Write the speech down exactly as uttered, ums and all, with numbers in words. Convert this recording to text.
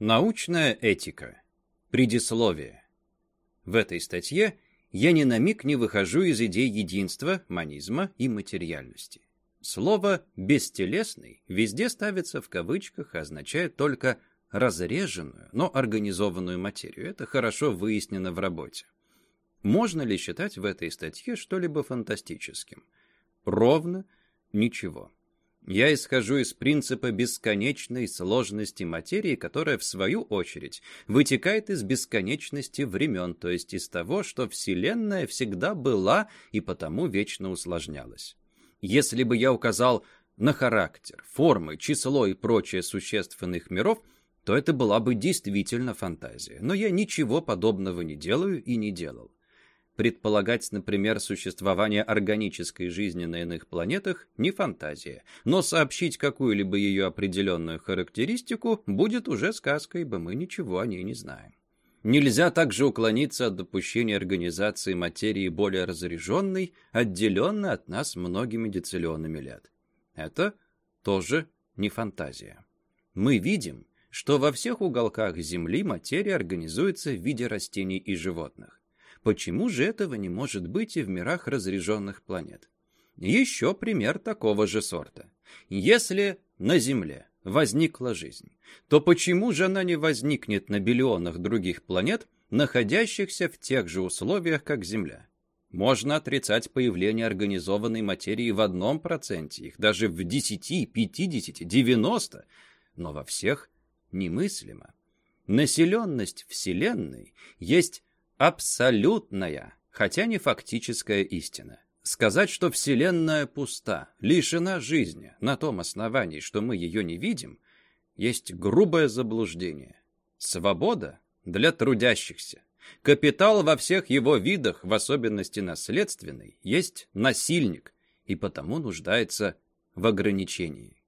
Научная этика. Предисловие. В этой статье я ни на миг не выхожу из идей единства, монизма и материальности. Слово «бестелесный» везде ставится в кавычках и означает только разреженную, но организованную материю. Это хорошо выяснено в работе. Можно ли считать в этой статье что-либо фантастическим? Ровно ничего. Я исхожу из принципа бесконечной сложности материи, которая, в свою очередь, вытекает из бесконечности времен, то есть из того, что Вселенная всегда была и потому вечно усложнялась. Если бы я указал на характер, формы, число и прочее существ иных миров, то это была бы действительно фантазия. Но я ничего подобного не делаю и не делал. Предполагать, например, существование органической жизни на иных планетах – не фантазия, но сообщить какую-либо ее определенную характеристику будет уже сказкой, ибо мы ничего о ней не знаем. Нельзя также уклониться от допущения организации материи более разреженной, отделенной от нас многими дециллионами лет. Это тоже не фантазия. Мы видим, что во всех уголках Земли материя организуется в виде растений и животных. Почему же этого не может быть и в мирах разреженных планет? Еще пример такого же сорта. Если на Земле возникла жизнь, то почему же она не возникнет на биллионах других планет, находящихся в тех же условиях, как Земля? Можно отрицать появление организованной материи в одном проценте, их даже в десяти, пятидесяти, девяноста, но во всех немыслимо. Населенность Вселенной есть абсолютная, хотя не фактическая истина. Сказать, что Вселенная пуста, лишена жизни, на том основании, что мы ее не видим, есть грубое заблуждение. Свобода для трудящихся. Капитал во всех его видах, в особенности наследственный, есть насильник и потому нуждается в ограничении.